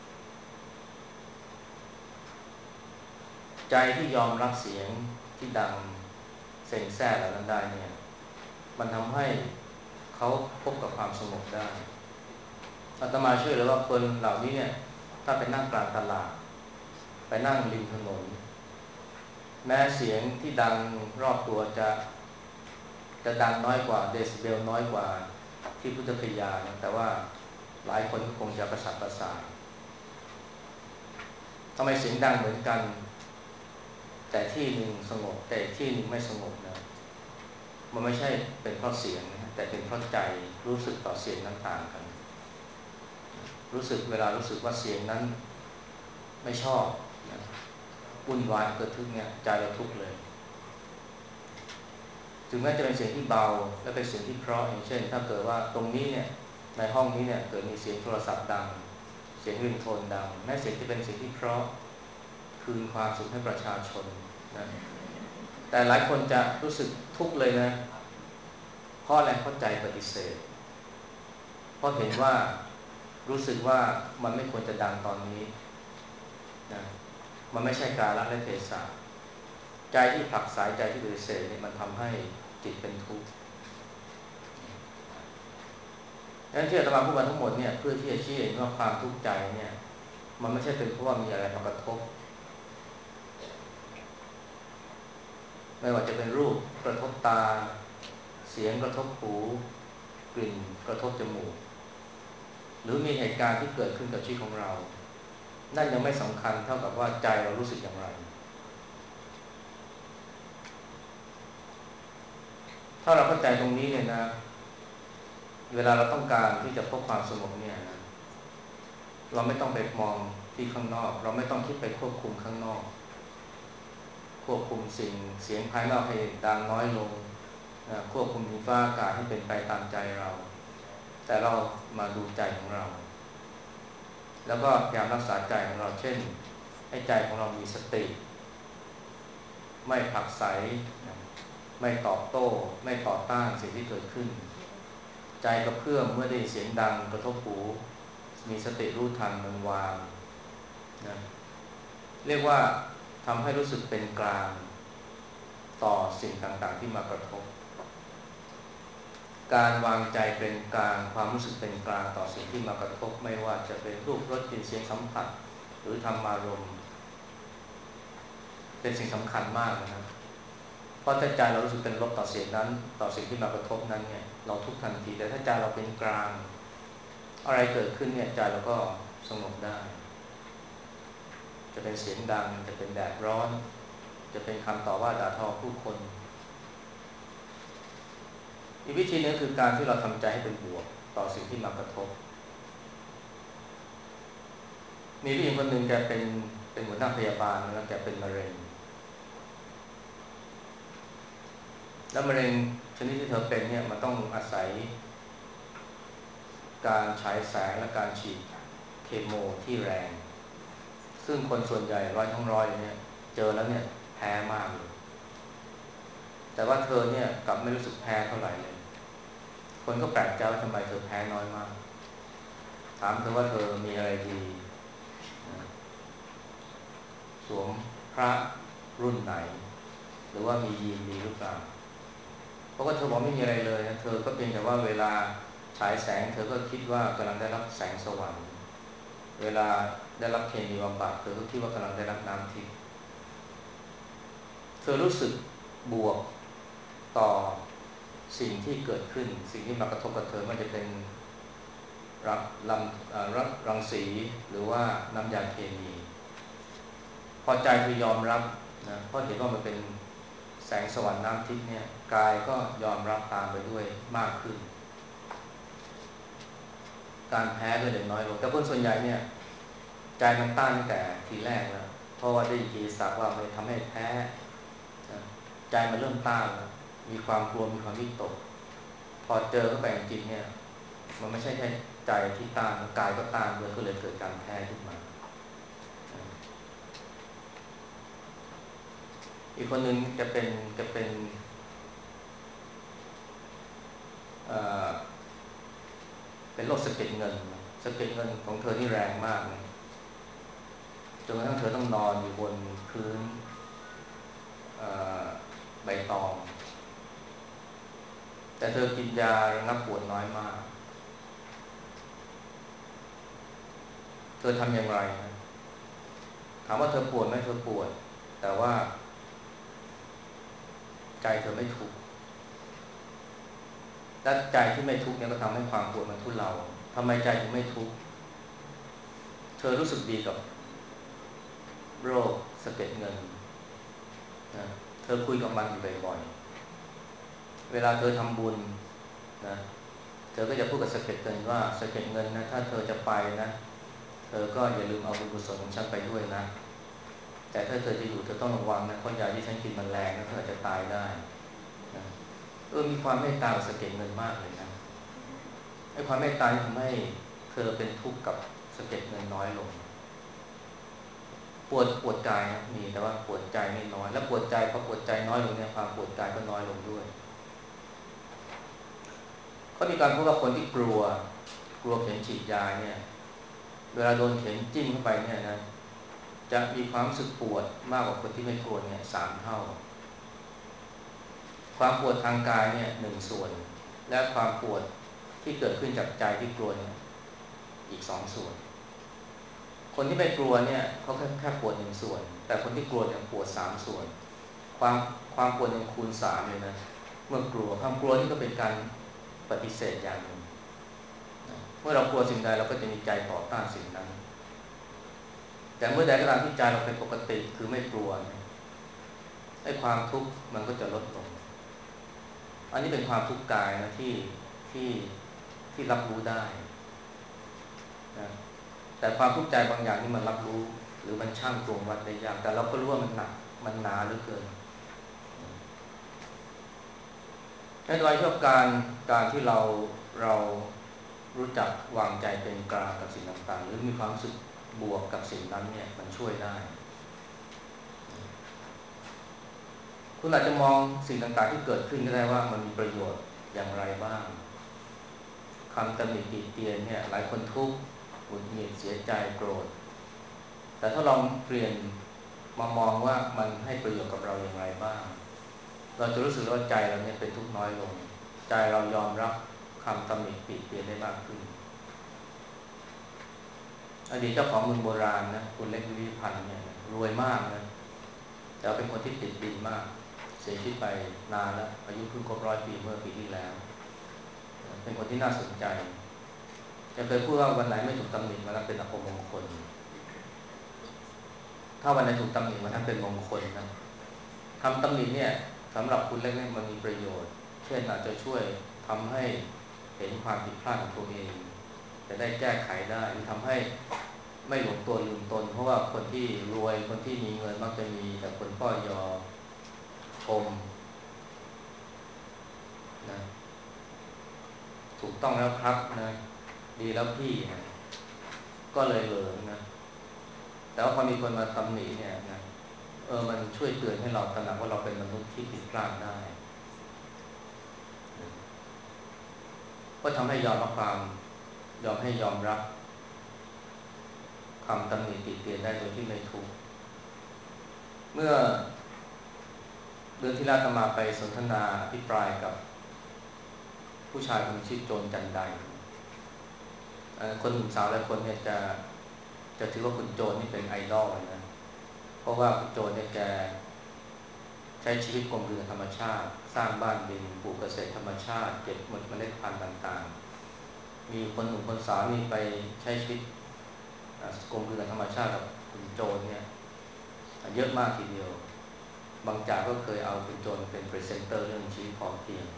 [SPEAKER 1] ใจที่ยอมรับเสียงที่ดังเซ็งแซ่เหล่านั้นได้เนี่ยมันทำให้เขาพบกับความสงบได้อาตมาเชื่อเลยว่าคนเหล่านี้เนี่ยถ้าไปนั่งกลางตลาดไปนั่งริมถนนแม้เสียงที่ดังรอบตัวจะดังน้อยกว่าเดซิเบลน้อยกว่าที่พุทธคยานะแต่ว่าหลายคนก็คงจะประสาทประสาททำไมเสียงดังเหมือนกันแต่ที่หนึ่งสงบแต่ที่หนึ่งไม่สงบนะมันไม่ใช่เป็นเพราะเสียงนะแต่เป็นเพราะใจรู้สึกต่อเสียงนั้นต่างกันรู้สึกเวลารู้สึกว่าเสียงนั้นไม่ชอบนะวุ่นวายเกิดทุกข์เนี่ยใจเราทุกข์เลยถึงแม้จะเป็นเสียงที่เบาและเป็นเสียงที่เพราะอย่างเช่นถ้าเกิดว่าตรงนี้เนี่ยในห้องนี้เนี่ยเกิดมีเสียงโทรศัพท์ดังเสียงริงโทนดังแม้เสียงที่เป็นเสียงที่เพราะคืนความสุขให้ประชาชนนะแต่หลายคนจะรู้สึกทุกข์เลยนะเพราะอะไรเพราะใจปฏิเสธเพราะเห็นว่ารู้สึกว่ามันไม่ควรจะดังตอนนี้นะมันไม่ใช่กาลและเทศะใจที่ผลักไสใจที่ปฏิเสธเนี่ยมันทำให้จิตเป็นทุกข์ดังนั้นที่อาตมาพูดมาทั้งหมดเนี่ยเพื่อที่จะชี้เห็นว่าความทุกข์ใจเนี่ยมันไม่ใช่เป็นเพราะว่ามีอะไรมากระทบไม่ว่าจะเป็นรูปกระทบตาเสียงกระทบหูกลิ่นกระทบจมูกหรือมีเหตุการณ์ที่เกิดขึ้นกับชีวิตของเรานั่นยังไม่สำคัญเท่ากับว่าใจเรารู้สึกอย่างไรถ้าเราเข้าใจตรงนี้เนี่ยนะเวลาเราต้องการที่จะพบความสงบเนี่ยนะเราไม่ต้องไปมองที่ข้างนอกเราไม่ต้องคิดไปควบคุมข้างนอกควบคุมเสียงภายนอกให้ดังน้อยลงนะควบคุมดินฟ้าอากาศให้เป็นไปตามใจเราแต่เรามาดูใจของเราแล้วก็พยายามรักษาใจของเราเช่นให้ใจของเรามีสติไม่ผลักไสไม่ตอบโต้ไม่ต่อต้านสิ่งที่เกิดขึ้นใจกระเพื่อมเมื่อได้เสียงดังกระทบหูมีสติรู้ทันมันวางนะเรียกว่าทำให้รู้สึกเป็นกลางต่อสิ่งต่างๆที่มากระทบการวางใจเป็นกลางความรู้สึกเป็นกลางต่อสิ่งที่มากระทบไม่ว่าจะเป็นรูปรสกลิ่นเสียงสัมผัสหรือธรรมารมณ์เป็นสิ่งสำคัญมากนะครับเพราะถ้าใจเรารู้สึกเป็นลบต่อเสียงนั้นต่อสิ่งที่มากระทบนั้นเนี่ยเราทุกทันทีแต่ถ้าใจเราเป็นกลางอะไรเกิดขึ้นเนี่ยใจเราก็สงบได้จะเป็นเสียงดังจะเป็นแดดร้อนจะเป็นคำต่อว่าด่าทอผู้คนอีกวิธีนึงคือการที่เราทำใจให้เป็นบวกต่อสิ่งที่มากระทบมีผู้หญิงคนหนึ่งแกเป็นหัวหน้าพยาบาลแล้วแกเป็นมะเร็งแล้วมะเร็งชนิดที่เธอเป็นเนี่ยมันต้องอาศัยการฉายแสงและการฉีดเคมีที่แรงซึ่งคนส่วนใหญ่ร้อยทั้งร้อยเนี่ยเจอแล้วเนี่ยแพ้มากเลยแต่ว่าเธอเนี่ยกลับไม่รู้สึกแพ้เท่าไหร่เลยคนก็แปลกใจว่าทำไมเธอแพ้น้อยมากถามเธอว่าเธอมีอะไรดีสวมพระรุ่นไหนหรือว่ามียีนดีหรือเปล่าเพราะว่าเธอบอกไม่มีอะไรเลยนะเธอก็เพียงแต่ว่าเวลาฉายแสงเธอก็คิดว่ากำลังได้รับแสงสว่างเวลาได้รับเคมีบำบัดเธอก็คิดว่ากำลังได้รับน้ำทิพย์เธอรู้สึกบวกต่อสิ่งที่เกิดขึ้นสิ่งที่มากระทบกับเธอมันจะเป็นรังสีหรือว่าน้ำยาเคมีพอใจคือยอมรับนะเพราะเห็นว่ามันเป็นแสงสว่างน้ำทิพย์เนี่ยกายก็ยอมรับตามไปด้วยมากขึ้นการแพ้ก็เลยน้อยลงแต่คนส่วนใหญ่เนี่ยใจมันต้านตั้งแต่ทีแรกแล้วเพราะว่าได้ยินกีศัพท์ว่ามันทำให้แพ้ใจมันเริ่มต้านแล้วมีความกลัวมีความวิตกพอเจอเข้าไปจริงๆเนี่ยมันไม่ใช่แค่ใจที่ต้านกายก็ต้านด้วยก็เลยเกิดการแพ้ขึ้นมาอีกคนหนึ่งจะเป็นเอ่อเป็นโรคสะเก็ดเงินสะเก็ดเงินของเธอนี่แรงมากนะจนกระทั่งเธอต้องนอนอยู่บนพื้นใบตองแต่เธอกินยาระงับปวดน้อยมากเธอทำอย่างไรนะถามว่าเธอปวดไหมเธอปวดแต่ว่าใจเธอไม่ทุกข์และใจที่ไม่ทุกข์เนี่ยก็ทำให้ความปวดมันทุเลาทำไมใจถึงไม่ทุกข์เธอรู้สึกดีกับโรคสะเก็ดเงินนะเธอคุยกับมันอยู่บ่อยๆเวลาเธอทำบุญนะเธอก็จะพูดกับสะเก็ดเงินว่าสะเก็ดเงินนะถ้าเธอจะไปนะเธอก็อย่าลืมเอาบุญกุศลของฉันไปด้วยนะแต่ถ้าเธอจะอยู่เธอต้องระวังนะเพราะยาที่ฉันกินมันแรงนะเธอจะตายได้นะมีความเมตตากับสะเก็ดเงินมากเลยนะไอ้ความเมตตาทำให้เธอเป็นทุกข์กับสะเก็ดเงินน้อยลงปวดกายนะมีแต่ว่าปวดใจไม่น้อยแล้วปวดใจพอปวดใจน้อยลงเนี่ยความปวดกายก็น้อยลงด้วยเขามีการพบว่าคนที่กลัวเข็มฉีดยาเนี่ยเวลาโดนเข็มจิ้มเข้าไปเนี่ยนะจะมีความรู้สึกปวดมากกว่าคนที่ไม่กลัวเนี่ย3 เท่าความปวดทางกายเนี่ย1 ส่วนและความปวดที่เกิดขึ้นจากใจที่กลัวเนี่ยอีก2 ส่วนคนที่ไม่กลัวเนี่ยเขาแค่ปวด1 ส่วนแต่คนที่กลัวเนี่ยปวด3 ส่วนความความปวดยังคูณ3เลยนะเมื่อกลัวความกลัวนี่ก็เป็นการปฏิเสธอย่างหนึ่งเมื่อเรากลัวสิ่งใดเราก็จะมีใจต่อต้านสิ่งนั้นแต่เมื่อใดก็ตามที่ใจเราเป็นปกติคือไม่กลัวไอ้ความทุกข์มันก็จะลดลงอันนี้เป็นความทุกข์กายนะที่ที่รับรู้ได้นะแต่ความทุกข์ใจบางอย่างที่มันรับรู้หรือมันช่างตวงวัดได้ยากแต่เราก็รู้ว่ามันหนักมันหนาเหลือเกินในโดยเฉพาะการที่เรารู้จักวางใจเป็นกลางกับสิ่งต่างๆหรือมีความรู้สึกบวกกับสิ่งนั้นเนี่ยมันช่วยได้คุณอาจจะมองสิ่งต่างๆที่เกิดขึ้นก็ได้ว่ามันมีประโยชน์อย่างไรบ้างคำตำหนิติเตียนเนี่ยหลายคนทุกข์หงุดหงิดเสียใจโกรธแต่ถ้าลองเปลี่ยนมามองว่ามันให้ประโยชน์กับเราอย่างไรบ้างเราจะรู้สึกว่าใจเราเนี่ยเป็นทุกข์น้อยลงใจเรายอมรับคำตำหนิติเตียนได้มากขึ้นอดีตเจ้าของเมืองโบราณนะคุณเล็กวิริพันธ์เนี่ยรวยมากนะแต่เป็นคนที่ติดดินมากเสียชีวิตไปนานแล้วอายุเพิ่งครบ100 ปีเมื่อปีที่แล้วเป็นคนที่น่าสนใจจะเคยพูดว่าวันไหนไม่ถูกตำหนิมันเป็นอัปมงคลถ้าวันไหนถูกตำหนิมันเป็นมงคลนะคำตำหนิเนี่ยสำหรับคุณเล็กเนี่ยมันมีประโยชน์เช่นอาจจะช่วยทำให้เห็นความผิดพลาดของตัวเองจะได้แก้ไขได้หรือทำให้ไม่หลงตัวลืมตนเพราะว่าคนที่รวยคนที่มีเงินมักจะมีแต่คนป้อยอชมนะถูกต้องแล้วครับนะดีแล้วพี่นะก็เลยเหลิงนะแต่ว่าพอมีคนมาตำหนิเนี่ยนะมันช่วยเตือนให้เราตระหนักว่าเราเป็นมนุษย์ที่ผิดพลาดได้ก็ทำให้ยอมรับคำตำหนิติเตียนได้โดยที่ไม่ทุกข์เมื่อเดือนที่แล้วอาตมาไปสนทนาอภิปรายกับผู้ชายคนชื่อโจรจันไดคนหนุ่มสาวหลายคนเนี่ยจะถือว่าคุณโจรนี่เป็นไอดอลนะเพราะว่าคุณโจรเนี่ยแกใช้ชีวิตกลมกลืนกับธรรมชาติสร้างบ้านดินปลูกเกษตรธรรมชาติเก็บเมล็ดพันธุ์ต่างๆมีคนหนุ่มคนสาวนี่ไปใช้ชีวิตกลมกลืนกับธรรมชาติกับคุณโจรเนี่ยเยอะมากทีเดียวบางจากก็เคยเอาคุณโจรเป็นพรีเซนเตอร์เรื่องชีวิตพอเพียง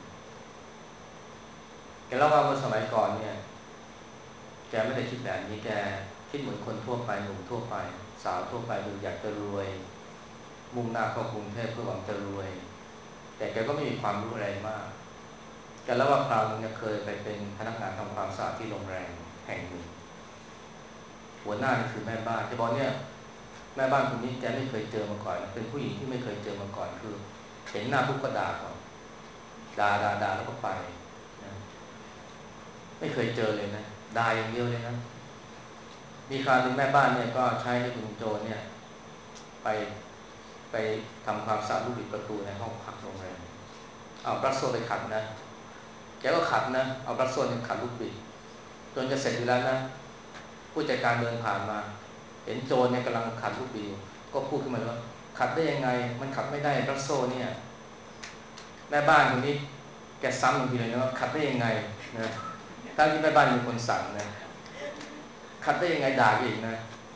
[SPEAKER 1] แกเล่าว่าเมื่อสมัยก่อนเนี่ยแกไม่ได้คิดแบบนี้แกคิดเหมือนคนทั่วไปหนุ่มทั่วไปสาวทั่วไปดูอยากจะรวยมุ่งหน้าเข้ากรุงเทพเพื่อหวังจะรวยแต่แกก็ไม่มีความรู้อะไรมากแกเล่าว่าคราวนึงเนี่ยเคยไปเป็นพนักงานทำความสะอาดที่โรงแรมแห่งหนึ่งหัวหน้านี่คือแม่บ้านแกบอกเนี่ยแม่บ้านคนนี้แกไม่เคยเจอมาก่อนเป็นผู้หญิงที่ไม่เคยเจอมาก่อนคือเห็นหน้าปุ๊บก็ด่าก่อนด่าแล้วก็ไปนะไม่เคยเจอเลยนะด่าอย่างเดียวเลยนะมีคราวหนึ่งแม่บ้านเนี่ยก็ใช้ให้คุณโจเนี่ยไปไปทำความสะอาดลูกบิดประตูในห้องพักโรงแรมเอาปลั๊กโซ่ไปขัดนะแกก็ขัดนะเอาปลั๊กโซ่เนี่ยขัดลูกบิดจนจะเสร็จอยู่แล้วนะผู้จัดการเดินผ่านมาเห็นโจรเนี่ยกำลังขัดลูกบิดก็พูดขึ้นมาว่าขัดได้ยังไงมันขัดไม่ได้ปลั๊กโซ่เนี่ยแม่บ้านคนนี้แกซ้ำอีกทีเลยนะว่าขัดได้ยังไงนะทั้งที่แม่บ้านเป็นคนสั่งนะขัดได้ยังไงด่าอีกนะ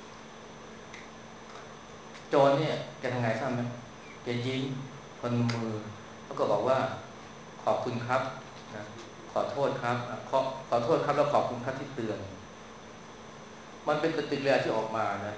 [SPEAKER 1] โจรเนี่ยแกทำไงทราบไหมแกยิ้มพนมมือแล้วก็บอกว่าขอบคุณครับนะขอโทษครับขอโทษครับแล้วขอบคุณครับที่เตือนมันเป็นปฏิกิริยาที่ออกมานะ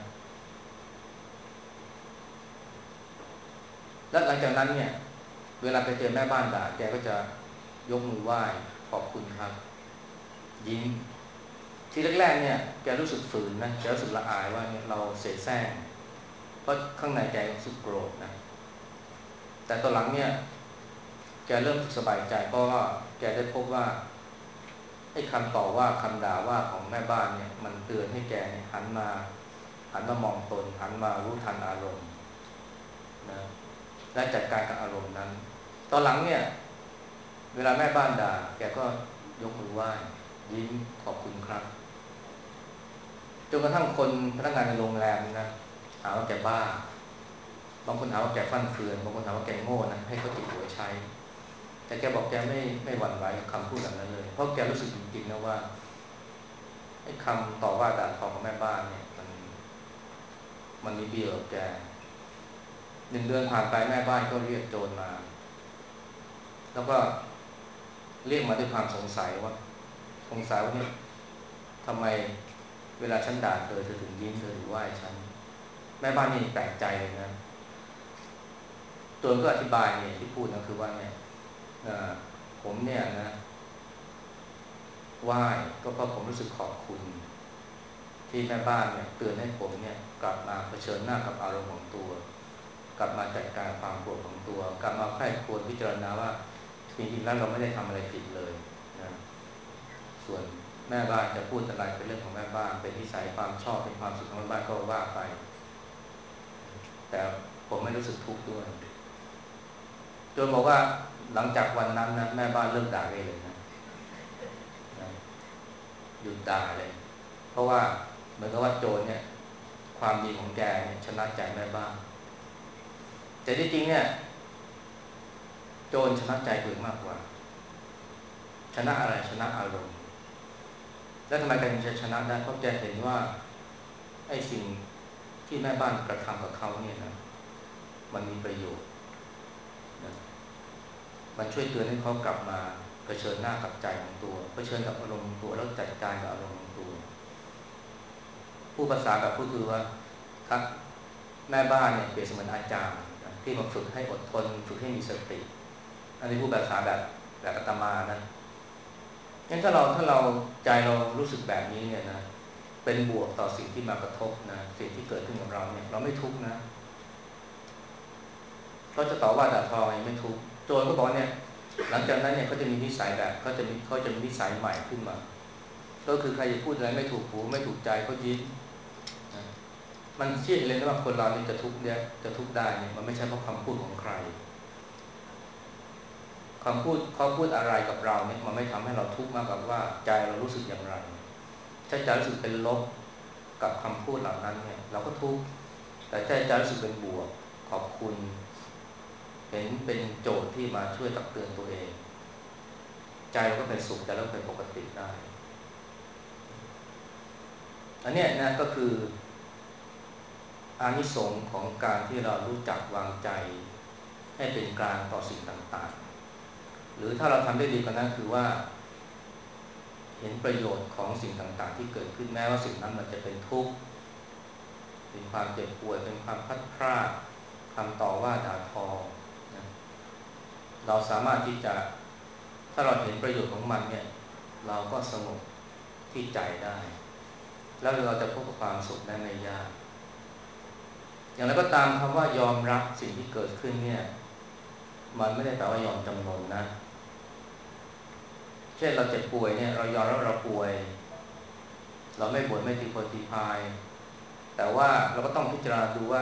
[SPEAKER 1] และหลังจากนั้นเนี่ยเวลาไปเจอแม่บ้านด่าแกก็จะยกมือไหว้ขอบคุณครับยิ้มทีแรกๆเนี่ยแกรู้สึกฝืนนะแกรู้สึกละอายว่าเนี่ยเราเสแสร้งเพราะข้างในแกรู้สึกโกรธนะแต่ตอนหลังเนี่ยแกเริ่มสบายใจเพราะว่าแกได้พบว่าไอ้คำต่อว่าคำด่าว่าของแม่บ้านเนี่ยมันเตือนให้แกเนี่ยหันมามองตนหันมารู้ทันอารมณ์นะและจัดการกับอารมณ์นั้นตอนหลังเนี่ยเวลาแม่บ้านด่าแกก็ยกมือไหว้ยิ้มขอบคุณครับจนกระทั่งคนพนักงานในโรงแรมนะหาว่าแกบ้าบางคนหาว่าแกฟั่นเฟือนบางคนหาว่าแกโง่นะให้เขาติดหัวใช้แต่แกบอกแกไม่หวั่นไหวกับคำพูดแบบนั้นเลยเพราะแกรู้สึกจริงๆนะว่าไอ้คำต่อว่าด่าทอของแม่บ้านเนี่ยมันมีเบี้ยกับแก1 เดือนผ่านไปแม่บ้านก็เรียกโจรมาแล้วก็เรียกมาด้วยความสงสัยว่าเนี่ยทำไมเวลาฉันด่าเธอถึงยิ้มเธอถึงไหว้ฉันแม่บ้านนี่แปลกใจเลยนะโจรก็อธิบายเนี่ยที่พูดก็คือว่าเนี่ยผมเนี่ยนะไหว้ก็เพราะผมรู้สึกขอบคุณที่แม่บ้านเนี่ยเตือนให้ผมเนี่ยกลับมาเผชิญหน้ากับอารมณ์ของตัวกลับมาจัดการความโกรธของตัวกลับมาใคร่ครวญพิจารณาว่าจริงๆแล้วเราไม่ได้ทำอะไรผิดเลยนะส่วนแม่บ้านจะพูดอะไรเป็นเรื่องของแม่บ้านเป็นนิสัยความชอบเป็นความสุขของแม่บ้านก็ว่าไปแต่ผมไม่รู้สึกทุกข์ด้วยโจนบอกว่าหลังจากวันนั้นนะแม่บ้านเลิกด่าเลยนะหยุดด่าเลยเพราะว่าเหมือนกับว่าโจรเนี่ยความดีของแกเนี่ยชนะใจแม่บ้านแต่ที่จริงเนี่ยโจรชนะใจตัวเองมากกว่าชนะอะไรชนะอารมณ์แล้วทำไมแกถึงจะชนะได้เพราะแกเห็นว่าไอ้สิ่งที่แม่บ้านกระทำกับเขาเนี่ยนะมันมีประโยชน์นะมันช่วยเตือนให้เขากลับมาเผชิญหน้ากับใจของตัวเผชิญกับอารมณ์ของตัวแล้วจัดการกับอารมณ์ของตัวผู้ภาษาแบบพูดคือว่าครับแม่บ้านเนี่ยเปรียบเสมือนอาจารย์นะที่มาฝึกให้อดทนฝึกให้มีสติอันนี้ผู้ภาษาแบบอาตมานะงั้นถ้าเราใจเรารู้สึกแบบนี้เนี่ยนะเป็นบวกต่อสิ่งที่มากระทบนะสิ่งที่เกิดขึ้นกับเราเนี่ยเราไม่ทุกข์นะเขาจะต่อว่าด่าทอไงไม่ทุกข์โจรก็บอกเนี่ยหลังจากนั้นเนี่ยเขาจะมีนิสัยแบบเขาจะมีนิสัยใหม่ขึ้นมาก็คือใครจะพูดอะไรไม่ถูกหูไม่ถูกใจเขายิ้มนะมันเชื่อเลยนะว่าคนเรานี่จะทุกข์เนี่ยจะทุกข์ได้เนี่ยมันไม่ใช่เพราะคำพูดของใครคำพูดเขาพูดอะไรกับเราเนี่ยมันไม่ทำให้เราทุกข์มากกว่าว่าใจเรารู้สึกอย่างไรถ้าใจรู้สึกเป็นลบกับคำพูดเหล่านั้นเนี่ยเราก็ทุกข์แต่ถ้าใจรู้สึกเป็นบวกขอบคุณเห็นเป็นโจทย์ที่มาช่วยตักเตือนตัวเองใจเราก็เป็นสุขใจเราเป็นปกติได้อันนี้นะก็คืออานิสงส์ของการที่เรารู้จักวางใจให้เป็นกลางต่อสิ่งต่างๆหรือถ้าเราทำได้ดีกว่านั้นคือว่าเห็นประโยชน์ของสิ่งต่างๆที่เกิดขึ้นแม้ว่าสิ่งนั้นมันจะเป็นทุกข์เป็นความเจ็บป่วยเป็นความพลัดพรากคำต่อว่าด่าทอนะเราสามารถที่จะถ้าเราเห็นประโยชน์ของมันเนี่ยเราก็สงบที่ใจได้แล้วเราจะพบกับความสุขได้ไม่ยากอย่างไรก็ตามคำว่ายอมรับสิ่งที่เกิดขึ้นเนี่ยมันไม่ได้แปลว่ายอมจำนนนะเช่นเราเจ็บป่วยเนี่ยเรายอมรับเราป่วยเราไม่บ่นไม่ตีโพยตีพายแต่ว่าเราก็ต้องพิจารณาดูว่า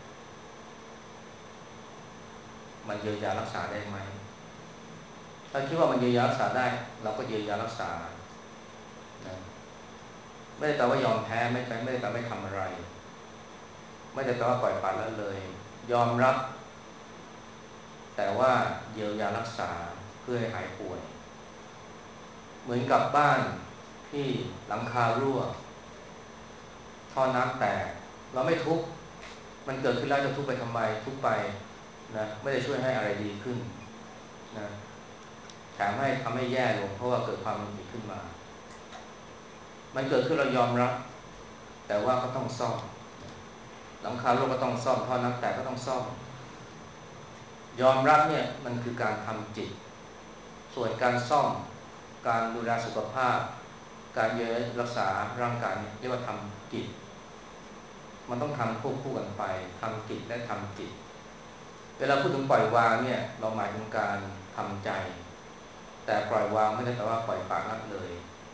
[SPEAKER 1] มันเยียวยารักษาได้ไหมถ้าคิดว่ามันเยียวยารักษาได้เราก็เยียวยารักษานะไม่ได้แปลว่ายอมแพ้ไม่ได้แปลว่าไม่ทำอะไรไม่ได้แปลว่าปล่อยปละละเลยยอมรับแต่ว่าเยียวยารักษาเพื่อให้หายป่วยเหมือนกับบ้านที่หลังคารั่วท่อน้ำแตกเราไม่ทุบมันเกิดขึ้นแล้วจะทุบไปทำไมทุบไปนะไม่ได้ช่วยให้อะไรดีขึ้นนะแถมให้ทำให้แย่ลงเพราะว่าเกิดความหงุดหงิดขึ้นมามันเกิดขึ้นเรายอมรับแต่ว่าก็ต้องซ่อมหลังคารั่วก็ต้องซ่อมท่อน้ำแตกก็ต้องซ่อมยอมรับเนี่ยมันคือการทำจิตส่วนการซ่อมการดูแลสุขภาพการเยียวยารักษาร่างกายเรียกว่าทำกิจมันต้องทำควบคู่กันไปทำกิจและทำจิตเวลาพูดถึงปล่อยวางเนี่ยเราหมายถึงการทำใจแต่ปล่อยวางไม่ได้แปลว่าปล่อยปละละเลย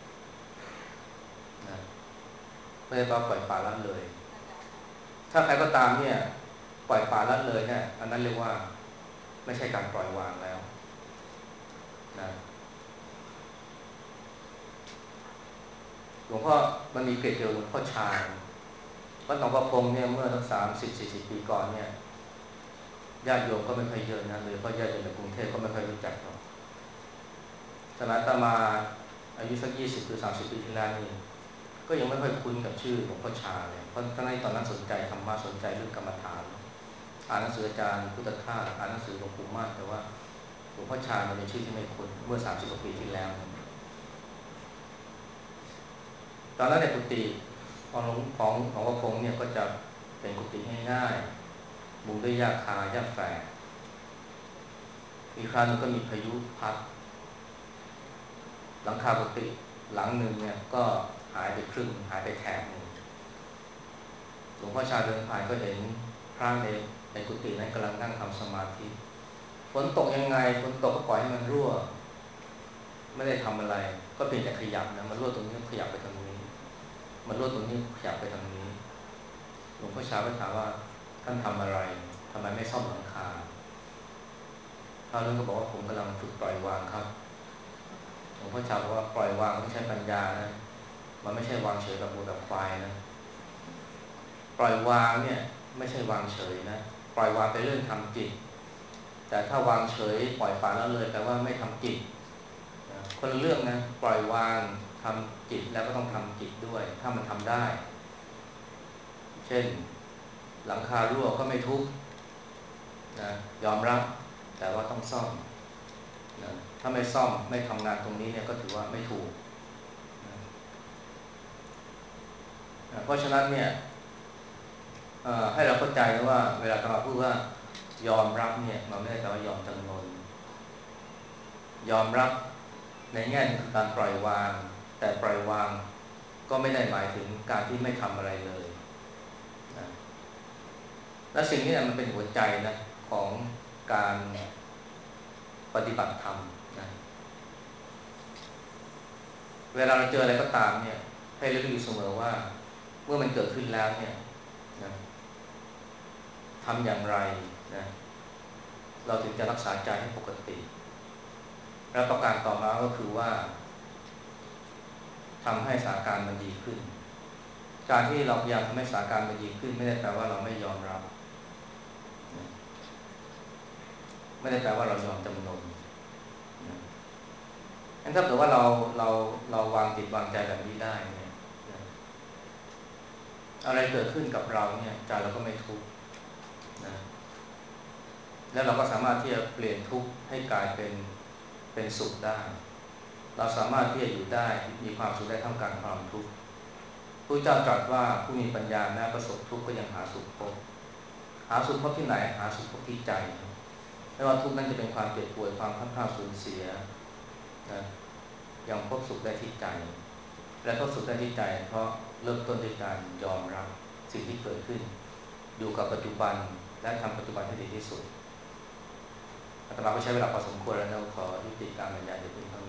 [SPEAKER 1] นะไม่ได้แปลว่าปล่อยปละละเลยถ้าใครก็ตามเนี่ยปล่อยปละละเลยเนี่ยอันนั้นเรียกว่าไม่ใช่การปล่อยวางแล้วนะหลวงพ่อมันมีเกร็ดเดียวหลวงพ่อชาญวัดหนองประพงเนี่ยเมื่อสัก30-40 ปีก่อนเนี่ยญาติโยมก็ไม่ค่อยเยอะนะเลยเพราะญาติโยมในกรุงเทพก็ไม่ค่อยรู้จักหรอกสมัยอาตมาอายุสัก20 หรือ 30 ปีที่แล้วนี่ก็ยังไม่ค่อยคุ้นกับชื่อหลวงพ่อชาเลยเพราะตอนนั้นสนใจธรรมะสนใจเรื่องกรรมฐานอ่านหนังสืออาจารย์พุทธทาสอ่านหนังสือหลวงปู่มั่นแต่ว่าหลวงพ่อชาเนี่ยเป็นชื่อที่ไม่คุ้นเมื่อ30 กว่าปีที่แล้วตอนนั้นในกุฏิของหลวงพ่อคงเนี่ยก็จะเป็นกุฏิง่ายๆมุงด้วยหญ้าคาหญ้าแฝกมีครั้งนึงก็มีพายุพัดหลังคากุฏิหลังหนึ่งเนี่ยก็หายไปครึ่งหายไปแถบนึงหลวงพ่อชาเดินผ่านก็เห็นพระในกุฏินั้นกำลังนั่งทำสมาธิฝนตกยังไงฝนตกก็ปล่อยให้มันรั่วไม่ได้ทำอะไรก็เพียงแต่ขยับนะมันรั่วตรงนี้ขยับไปทางนี้มันรั่วตรงนี้ขยับไปทางนี้หลวงพ่อชาก็ถามว่าท่านทำอะไรทำไมไม่ซ่อมหลังคาท่านก็บอกว่าผมกำลังฝึกปล่อยวางครับหลวงพ่อชาบอกว่าปล่อยวางต้องใช้ปัญญานะมันไม่ใช่วางเฉยแบบวัวแบบควายนะปล่อยวางเนี่ยไม่ใช่วางเฉยนะปล่อยวางเป็นเรื่องทำจิตแต่ถ้าวางเฉยปล่อยปละละเลยแปลว่าไม่ทำจิตคนละเรื่องนะปล่อยวางทำจิตแล้วก็ต้องทำจิตด้วยถ้ามันทำได้เช่นหลังคารั่วก็ไม่ทุบนะยอมรับแต่ว่าต้องซ่อมนะถ้าไม่ซ่อมไม่ทำงานตรงนี้เนี่ยก็ถือว่าไม่ถูกนะเพราะฉะนั้นเนี่ยให้เราเข้าใจนะว่าเวลาเราพูดว่ายอมรับเนี่ยมันไม่ได้แปลว่ายอมจำนนยอมรับในแง่คือการปล่อยวางแต่ปล่อยวางก็ไม่ได้หมายถึงการที่ไม่ทำอะไรเลยนะและสิ่งนี้มันเป็นหัวใจนะของการปฏิบัติธรรมนะเวลาเราเจออะไรก็ตามเนี่ยให้ระลึกอยู่เสมอว่าเมื่อมันเกิดขึ้นแล้วเนี่ยนะทำอย่างไรนะเราถึงจะรักษาใจให้ปกติและประการต่อมาก็คือว่าทำให้สถานการณ์มันดีขึ้นการที่เราพยายามทำให้สถานการณ์มันดีขึ้นไม่ได้แปลว่าเราไม่ยอมรับนะไม่ได้แปลว่าเรายอมจำนนนะงั้นถ้าเกิดว่าเราวางจิตวางใจแบบนี้ได้เนี่ยนะอะไรเกิดขึ้นกับเราเนี่ยใจเราก็ไม่ทุกข์นะแล้วเราก็สามารถที่จะเปลี่ยนทุกข์ให้กลายเป็นสุขได้เราสามารถที่จะอยู่ได้มีความสุขได้ท่ามกลางความทุกข์พระเจ้าตรัสว่าผู้มีปัญญาแม้ประสบทุกข์ก็ยังหาสุขพบหาสุขพบที่ไหนหาสุขพบที่ใจไม่ว่าทุกข์นั้นจะเป็นความเจ็บป่วยความพัดพลาดสูญเสียนะยังพบสุขได้ที่ใจและพบสุขได้ที่ใจเพราะเริ่มต้นด้วยการยอมรับสิ่งที่เกิดขึ้นอยู่กับปัจจุบันและทำปัจจุบันให้ดีที่สุดอาตมาก็ใช้เวลาพอสมควรแล้วนะขอยุติการบรรยายในเพียงเท่า